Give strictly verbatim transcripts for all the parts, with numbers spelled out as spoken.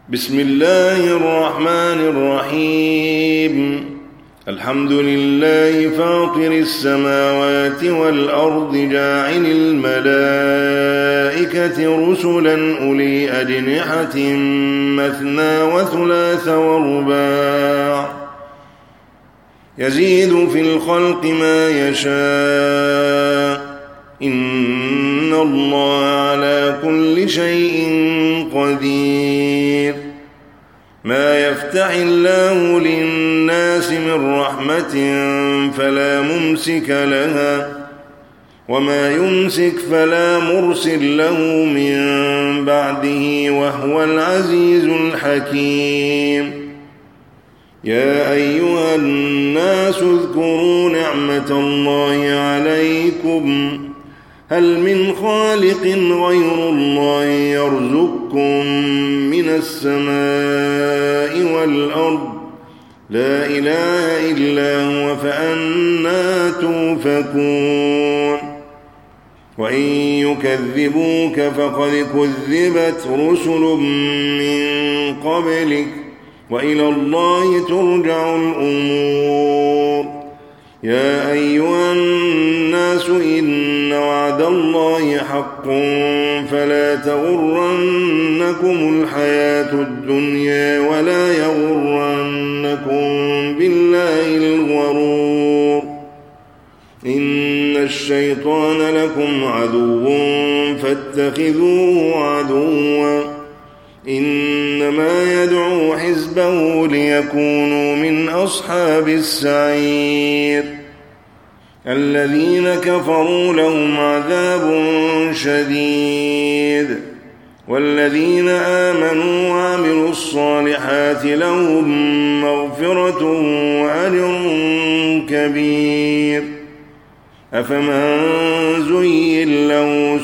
بسم الله الرحمن الرحيم. الحمد لله فاطر السماوات والأرض جاعل الملائكة رسلا أولي أجنحة مثنى وثلاث ورباع يزيد في الخلق ما يشاء إن الله على كل شيء قدير. ما يفتح الله للناس من رحمة فلا ممسك لها وما يمسك فلا مرسل له من بعده وهو العزيز الحكيم. يا أيها الناس اذكروا نعمة الله عليكم هل من خالق غير الله يرزقكم من السماء والأرض لا إله إلا هو فأنى توفكون. وإن يكذبوك فقد كذبت رسل من قبلك وإلى الله ترجع الأمور. يا أيها الناس إن وعد الله حق فلا تغرنكم الحياة الدنيا ولا يغرنكم بالله الغرور. إن الشيطان لكم عدو فاتخذوه عدوا إنما يدعو حزبه ليكونوا من أصحاب السعير. الذين كفروا لهم عذاب شديد والذين آمنوا وعملوا الصالحات لهم مغفرة وأجر كبير. أفمن زين له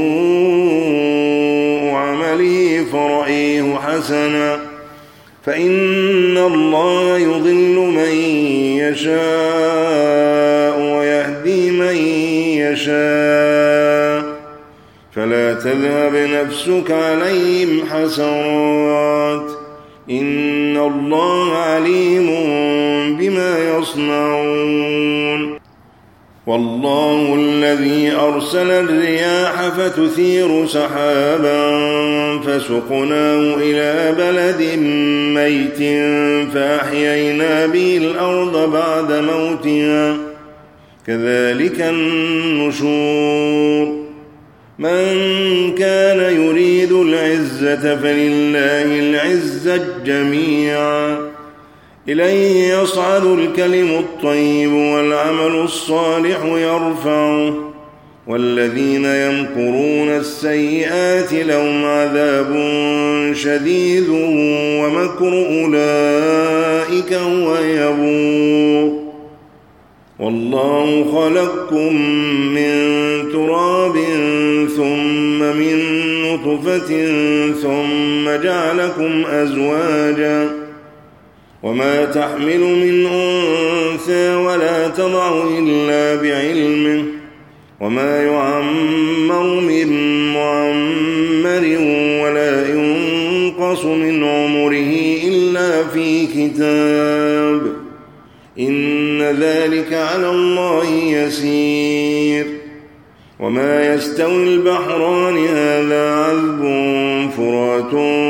سوء عمله فرأيه حسنا فإن الله يضل من يشاء ويهدي من يشاء فلا تذهب نفسك عليهم حسرات إن الله عليم بما يصنعون. والله الذي أرسل الرياح فتثير سحابا فسقناه إلى بلد ميت فأحيينا به الأرض بعد موتها كذلك النشور. من كان يريد العزة فلله العزة جميعا إليه يصعد الكلم الطيب والعمل الصالح يرفعه والذين يمكرون السيئات لهم عذاب شديد ومكر أولئك هو يبور. والله خلقكم من تراب ثم من نطفة ثم جعلكم أزواجا وما تحمل من أنثى ولا تضع إلا بعلمه وما يعمر من معمر ولا ينقص من عمره إلا في كتاب إن ذلك على الله يسير. وما يستوي البحران هذا عذب فرات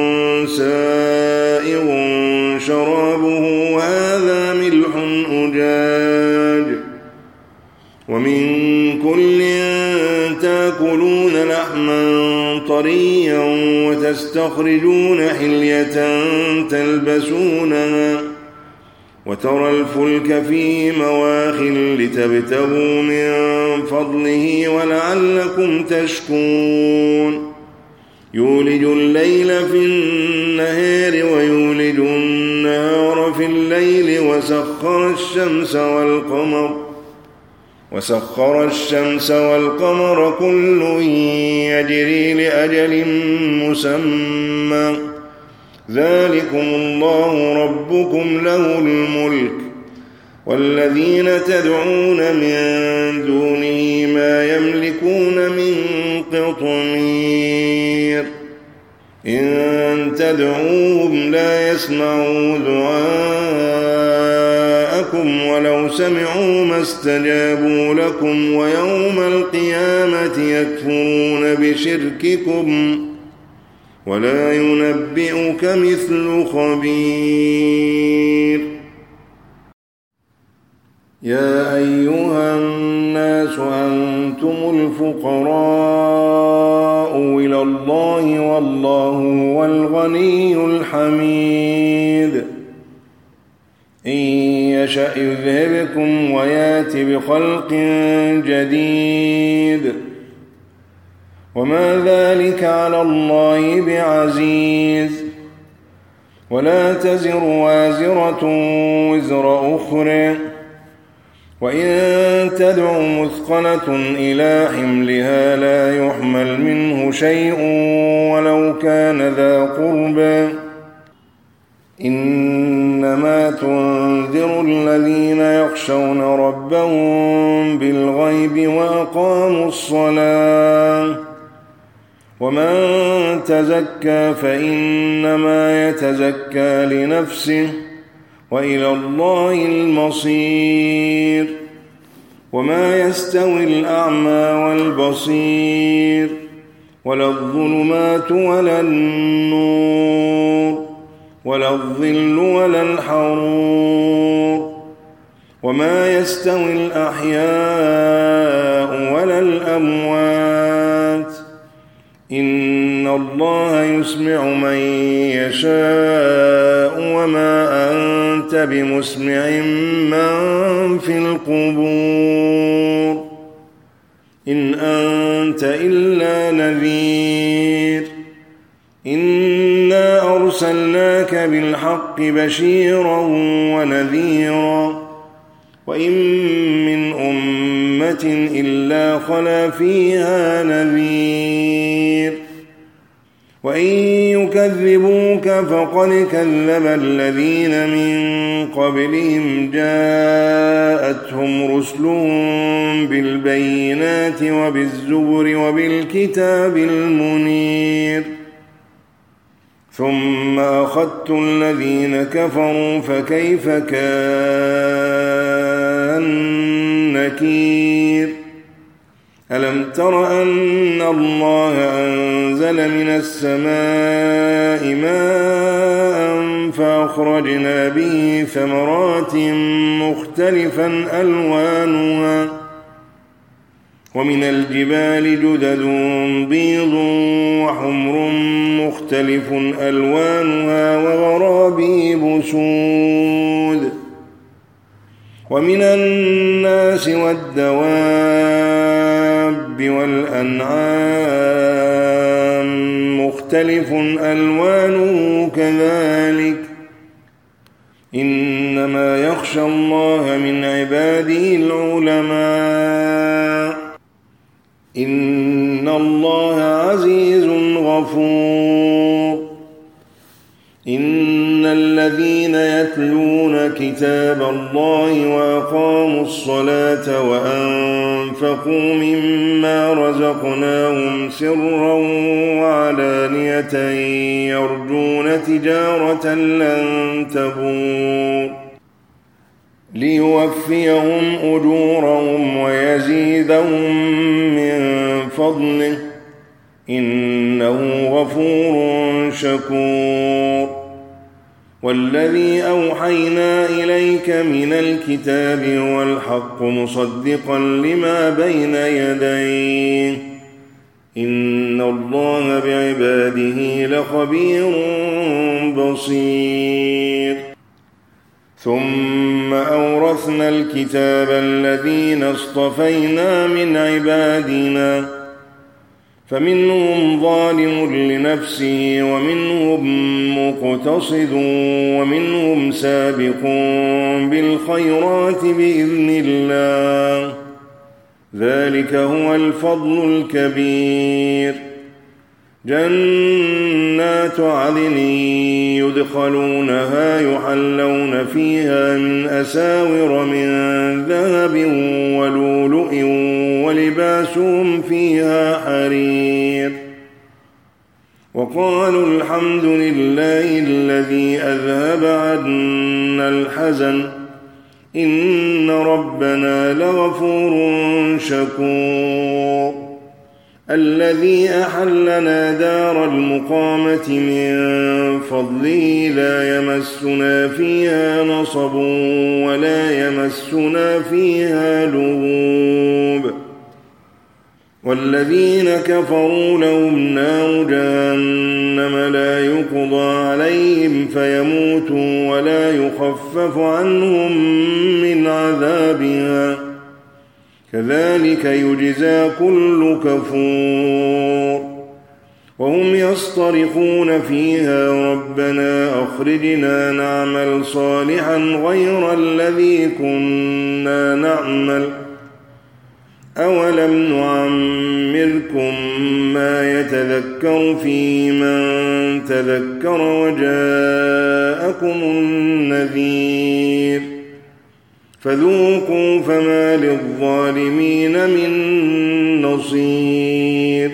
سائغ شرابه وهذا ملح أجاج ومن كل تأكلون لحما طريا وتستخرجون حلية تلبسونها وترى الفلك فيه مواخر لتبتغوا من فضله ولعلكم تشكرون. يولج الليل في النهار ويولج النهار في الليل وسخر الشمس والقمر وسخر الشمس والقمر كل يجري لأجل مسمى ذلكم الله ربكم له الملك والذين تدعون من دونه ما يملكون من قطمير. إن تدعوهم لا يسمعوا دعاءكم ولو سمعوا ما استجابوا لكم ويوم القيامة يكفرون بشرككم ولا ينبئك مثل خبير. يا أيها الناس أنتم الفقراء إلى الله والله هو الغني الحميد. إن يشأ يذهبكم ويات بخلق جديد وما ذلك على الله بعزيز. ولا تزر وازرة وزر أخرى وإن تدع مثقلة إلى حملها لا يحمل منه شيء ولو كان ذا قربى. إنما تنذر الذين يخشون ربهم بالغيب وأقاموا الصلاة ومن تزكى فإنما يتزكى لنفسه وإلى الله المصير. وما يستوي الأعمى والبصير ولا الظلمات ولا النور ولا الظل ولا الحرور. وما يستوي الأحياء ولا الأموات. إن الله يسمع من يشاء وما أنت بمسمع من في القبور. إن أنت إلا نذير. إنا أرسلناك بالحق بشيرا ونذيرا وإن من أمة إلا خلا فيها نذير. وإن يكذبوك فقد كذب الذين من قبلهم جاءتهم رسلهم بالبينات وبالزبر وبالكتاب المنير. ثم أخذت الذين كفروا فكيف كان نكير. ألم تر أن الله أنزل من السماء ماء فأخرجنا به ثمرات مختلفا ألوانها ومن الجبال جدد بيض وحمر مختلف ألوانها وغرابيب سود. ومن الناس والدواب والأنعام مختلف ألوانه كذلك. إنما يخشى الله من عباده العلماء. إن الله عزيز غفور. إن الذين يتلون كتاب الله وأقاموا الصلاة وأنفقوا مما رزقناهم سرا وعلانية يرجون تجارة لن تبور ليوفيهم أجورهم ويزيدهم من فضله إنه غفور شكور. والذي أوحينا إليك من الكتاب هو الحق مصدقا لما بين يديه إن الله بعباده لخبير بصير. ثم أورثنا الكتاب الذين اصطفينا من عبادنا فمنهم ظالم لنفسه ومنهم مقتصد ومنهم سابق بالخيرات بإذن الله ذلك هو الفضل الكبير. جنات عدن يدخلونها يحلون فيها من أساور من ذهب ولؤلؤ ولباسهم فيها حرير وقالوا الحمد لله الذي أذهب عنا الحزن إن ربنا لغفور شكور الذي أحلنا دار المقامة من فضله لا يمسنا فيها نصب ولا يمسنا فيها لغوب والذين كفروا لهم نار جهنم لا يقضى عليهم فيموتوا ولا يخفف عنهم من عذابها كذلك يجزى كل كفور وهم يصطرخون فيها ربنا أخرجنا نعمل صالحا غير الذي كنا نعمل أولم نعمركم ما يتذكر فيه من تذكر وجاءكم النذير فذوقوا فما للظالمين من نصير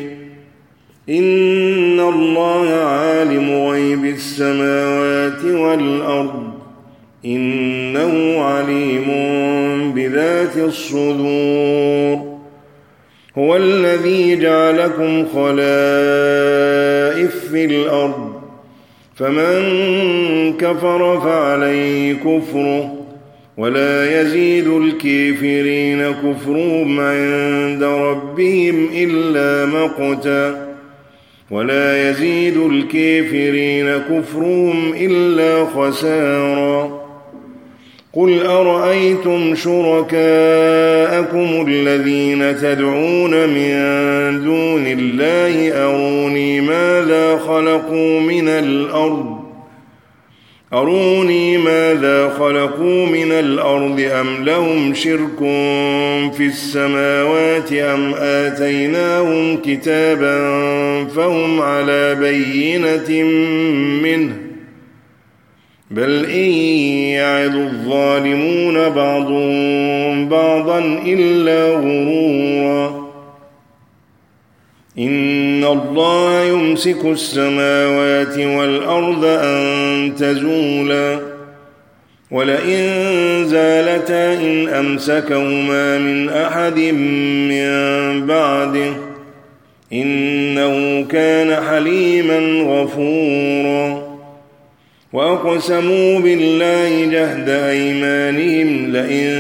إن الله عالم غيب السماوات والأرض إنه عليم بذات الصدور هو الذي جعلكم خلائف في الأرض فمن كفر فعليه كفره ولا يزيد الكافرين كفرهم عند ربهم إلا مقتا ولا يزيد الكافرين كفرهم إلا خسارا قل أرأيتم شركاءكم الذين تدعون من دون الله أروني ماذا خلقوا من الأرض أروني ماذا خلقوا من الأرض أم لهم شرك في السماوات أم آتيناهم كتابا فهم على بينة منه بل إن يعد الظالمون بعضهم بعضا إلا غرورا إن الله يمسك السماوات والأرض أن تزولا ولئن زالتا إن أمسكهما من أحد من بعده إنه كان حليما غفورا وأقسموا بالله جهد أيمانهم لئن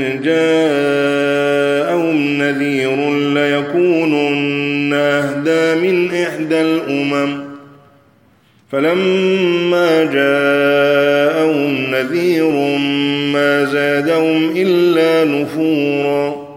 جاءهم نذير ليكونن أهدى من إحدى الأمم فلما جاءهم نذير ما زادهم إلا نفورا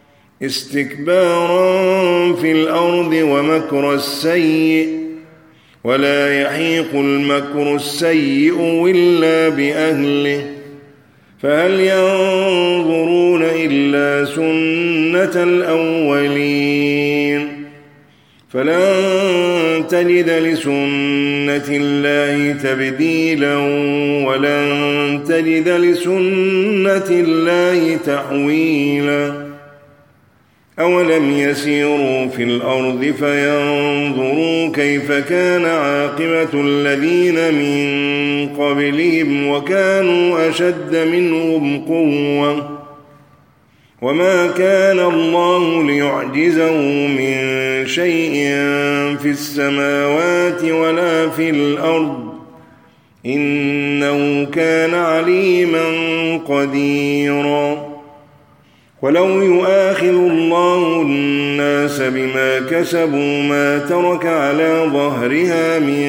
استكبارا في الأرض ومكر السيء ولا يحيق المكر السيء إلا بأهله فهل ينظرون إلا سنة الأولين فلن تجد لسنة الله تبديلا ولن تجد لسنة الله تحويلا أولم يسيروا في الأرض فينظروا كيف كان عاقبة الذين من قبلهم وكانوا أشد منهم قوة وما كان الله ليعجزه من شيء في السماوات ولا في الأرض إنه كان عليما قديرا ولو يؤاخذ الله الناس بما كسبوا ما ترك على ظهرها من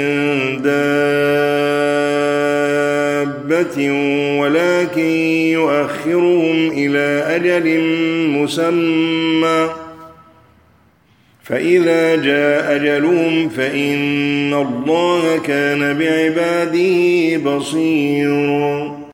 دابة ولكن يؤخرهم إلى أجل مسمى فإذا جاء أجلهم فإن الله كان بعباده بصيرا